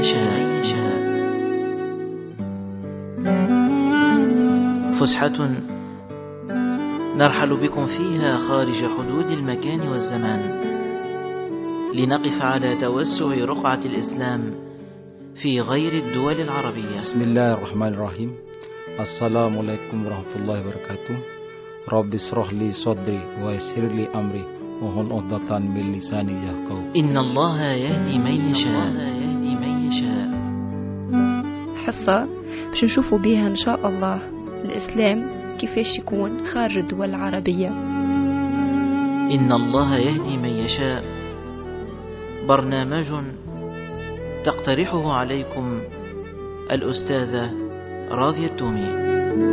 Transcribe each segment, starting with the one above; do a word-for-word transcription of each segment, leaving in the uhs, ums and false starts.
يشاء. فسحة نرحل بكم فيها خارج حدود المكان والزمان، لنقف على توسع رقعة الإسلام في غير الدول العربية. بسم الله الرحمن الرحيم. السلام عليكم ورحمة الله وبركاته. رب اشرح لي صدري ويسر لي أمري وهل عقدة من لساني يفقهوا. إن الله يهدي من يشاء. يهدي من يشاء. حصة باش نشوفوا بها إن شاء الله الإسلام كيفاش يكون خارج الدول العربية. إن الله يهدي من يشاء، برنامج تقترحه عليكم الأستاذة راضية التومي.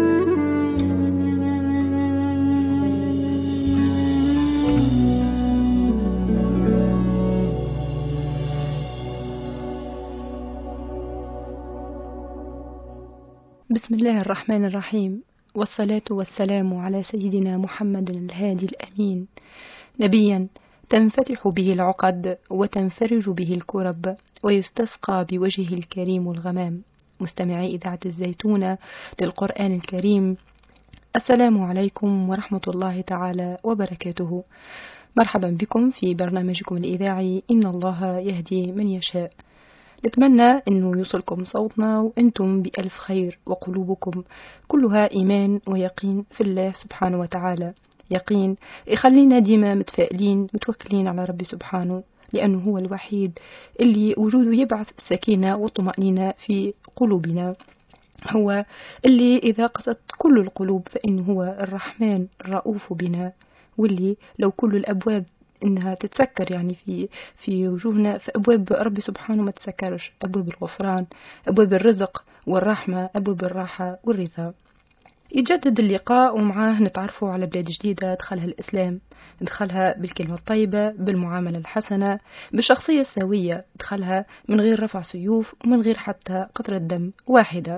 بسم الله الرحمن الرحيم، والصلاة والسلام على سيدنا محمد الهادي الأمين، نبيا تنفتح به العقد وتنفرج به الكرب ويستسقى بوجهه الكريم الغمام. مستمعي إذاعة الزيتونة للقرآن الكريم، السلام عليكم ورحمة الله تعالى وبركاته. مرحبا بكم في برنامجكم الإذاعي إن الله يهدي من يشاء. نتمنى أنه يوصلكم صوتنا وأنتم بألف خير وقلوبكم كلها إيمان ويقين في الله سبحانه وتعالى. يقين يخلينا ديما متفائلين متوكلين على ربي سبحانه، لأنه هو الوحيد اللي وجوده يبعث السكينة والطمأنينة في قلوبنا. هو اللي إذا قست كل القلوب فإنه هو الرحمن الرؤوف بنا، واللي لو كل الأبواب إنها تتسكر يعني في في وجوهنا، فأبواب ربي سبحانه ما تسكرش، أبواب الغفران، أبواب الرزق والرحمة، أبواب الراحة والرضا. يجدد اللقاء ومعاه نتعرفوا على بلاد جديدة دخلها الإسلام، دخلها بالكلمة الطيبة، بالمعاملة الحسنة، بالشخصية السوية، دخلها من غير رفع سيوف ومن غير حتى قطرة دم واحدة.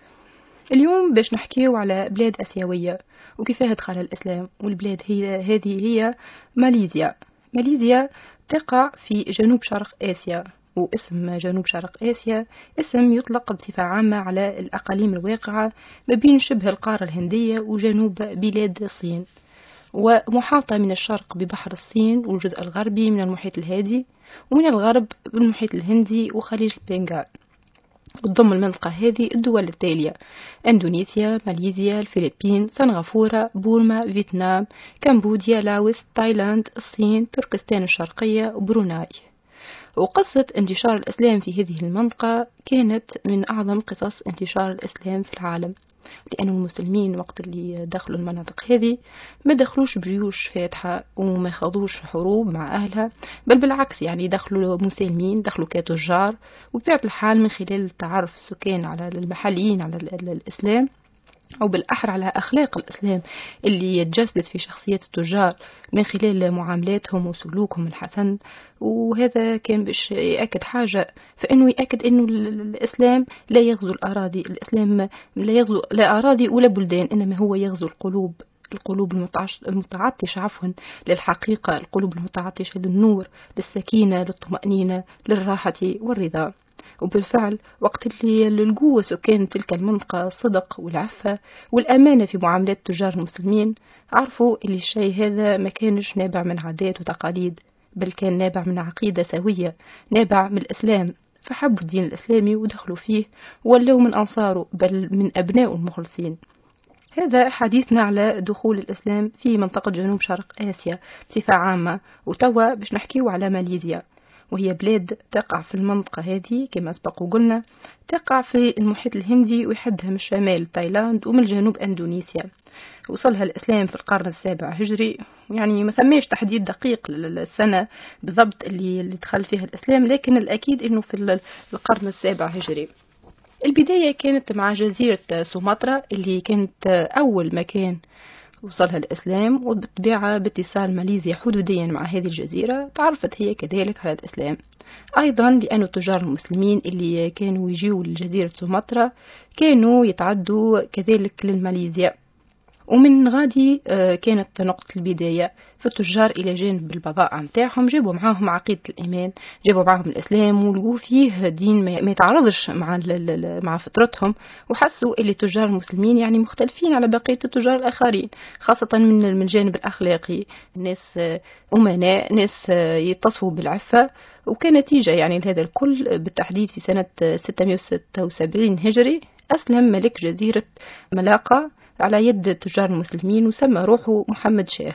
اليوم باش نحكيو على بلاد أسيوية وكيفاه دخل الإسلام، والبلاد هي هذه هي ماليزيا. ماليزيا تقع في جنوب شرق آسيا، واسم جنوب شرق آسيا اسم يطلق بصفة عامة على الأقاليم الواقعة ما بين شبه القارة الهندية وجنوب بلاد الصين، ومحاطة من الشرق ببحر الصين والجزء الغربي من المحيط الهادي، ومن الغرب بالمحيط الهندي وخليج البنغال. وتضم المنطقة هذه الدول التالية: اندونيسيا، ماليزيا، الفلبين، سنغافورة، بورما، فيتنام، كمبوديا، لاوس، تايلاند، الصين، تركستان الشرقية وبروناي. وقصة انتشار الإسلام في هذه المنطقة كانت من أعظم قصص انتشار الإسلام في العالم، لأن المسلمين وقت اللي دخلوا المناطق هذه ما دخلوش بجيوش فاتحة وما خاضوش حروب مع أهلها، بل بالعكس يعني دخلوا مسلمين، دخلوا كتجار، وبطبيعة الحال من خلال تعرف السكان على المحليين على الإسلام، أو بالأحرى على أخلاق الإسلام اللي يتجسد في شخصية التجار من خلال معاملاتهم وسلوكهم الحسن. وهذا كان باش يأكد حاجة، فإنه يأكد إنه الإسلام لا يغزو الأراضي، الإسلام لا يغزو لا أراضي ولا بلدان، إنما هو يغزو القلوب، القلوب المتعطشة عفوا للحقيقة، القلوب المتعطشة للنور، للسكينة، للطمأنينة، للراحة والرضا. وبالفعل وقت اللي القوة سكان تلك المنطقة الصدق والعفة والأمانة في معاملات التجار المسلمين، عرفوا اللي الشيء هذا ما كانش نابع من عادات وتقاليد، بل كان نابع من عقيدة سوية، نابع من الإسلام، فحبوا الدين الإسلامي ودخلوا فيه ولوا من أنصاره، بل من أبناء المخلصين. هذا حديثنا على دخول الإسلام في منطقة جنوب شرق آسيا بصفة عامة. وتوا باش نحكيو على ماليزيا، وهي بلاد تقع في المنطقة هذه كما سبق وقلنا، تقع في المحيط الهندي ويحدها من الشمال تايلاند ومن الجنوب أندونيسيا. وصلها الإسلام في القرن السابع هجري، يعني ما ثماش تحديد دقيق للسنة بالضبط اللي, اللي دخل فيها الإسلام، لكن الأكيد أنه في القرن السابع هجري. البداية كانت مع جزيرة سومطرة اللي كانت أول مكان وصلها الإسلام، وبالطبيعة باتصال ماليزيا حدوديا مع هذه الجزيرة تعرفت هي كذلك على الإسلام، أيضا لأن التجار المسلمين اللي كانوا يجيوا لجزيرة سومطرة كانوا يتعدوا كذلك للماليزيا. ومن غادي كانت نقطة البداية في التجار إلى جانب البضائع متاعهم، جابوا معاهم عقيدة الإيمان، جابوا معاهم الإسلام، ولقوا فيه دين ما يتعارضش مع مع فطرتهم، وحسوا اللي التجار المسلمين يعني مختلفين على بقية التجار الآخرين، خاصة من الجانب الأخلاقي. الناس أمناء، ناس يتصفوا بالعفة. وكنتيجة يعني لهذا الكل بالتحديد في سنة ستمائة وستة وسبعين هجري أسلم ملك جزيرة ملاقا على يد التجار المسلمين، وسمى روحه محمد شاه،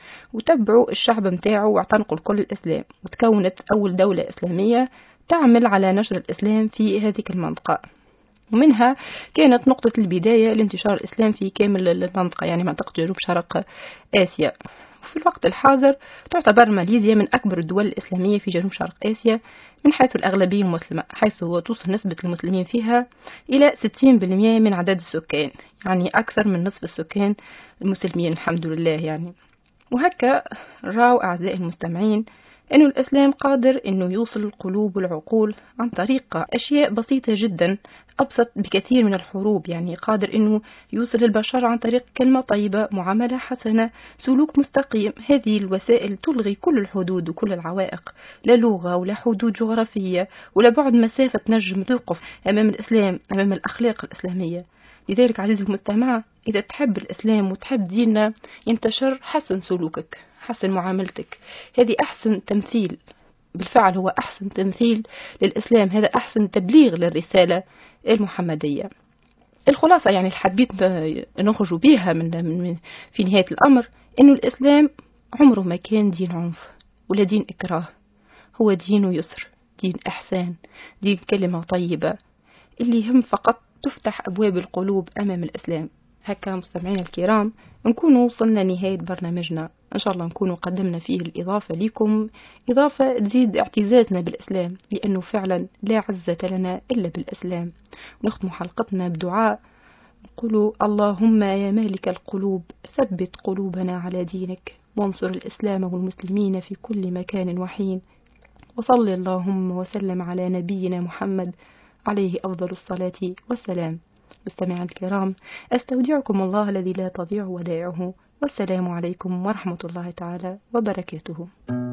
وتبعوا الشعب متاعه واعتنقوا الكل الإسلام، وتكونت أول دولة إسلامية تعمل على نشر الإسلام في هذه المنطقة. ومنها كانت نقطة البداية لانتشار الإسلام في كامل المنطقة، يعني منطقة جنوب شرق آسيا. وفي الوقت الحاضر تعتبر ماليزيا من أكبر الدول الإسلامية في جنوب شرق آسيا من حيث الأغلبية المسلمة، حيث توصل نسبة المسلمين فيها إلى ستين بالمئة من عدد السكان، يعني أكثر من نصف السكان المسلمين الحمد لله يعني. وهكا راو أعزائي المستمعين أنه الإسلام قادر أنه يوصل القلوب والعقول عن طريق أشياء بسيطة جدا، أبسط بكثير من الحروب، يعني قادر أنه يوصل البشر عن طريق كلمة طيبة، معاملة حسنة، سلوك مستقيم. هذه الوسائل تلغي كل الحدود وكل العوائق، لا لغة ولا حدود جغرافية ولا بعد مسافة تنجم توقف أمام الإسلام، أمام الأخلاق الإسلامية. لذلك عزيزي المستمع، إذا تحب الإسلام وتحب ديننا ينتشر، حسن سلوكك، حسن معاملتك. هذه أحسن تمثيل، بالفعل هو أحسن تمثيل للإسلام، هذا أحسن تبليغ للرسالة المحمدية. الخلاصة يعني حبيت نخرج بها من, من في نهاية الأمر إنه الإسلام عمره ما كان دين عنف ولا دين إكراه، هو دين يسر، دين إحسان، دين كلمة طيبة، اللي يهم فقط تفتح أبواب القلوب أمام الإسلام. هكا مستمعين الكرام نكون وصلنا نهاية برنامجنا، إن شاء الله نكون قدمنا فيه الإضافة لكم، إضافة تزيد اعتزازنا بالإسلام، لأنه فعلا لا عزة لنا إلا بالإسلام. ونختم حلقتنا بدعاء نقول: اللهم يا مالك القلوب ثبت قلوبنا على دينك، وانصر الإسلام والمسلمين في كل مكان وحين، وصل اللهم وسلم على نبينا محمد عليه أفضل الصلاة والسلام. مستمعين الكرام، أستودعكم الله الذي لا تضيع ودائعه، والسلام عليكم ورحمة الله تعالى وبركاته.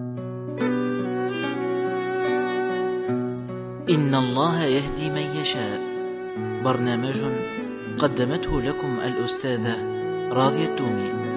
إن الله يهدي من يشاء، برنامج قدمته لكم الأستاذة راضية التومي.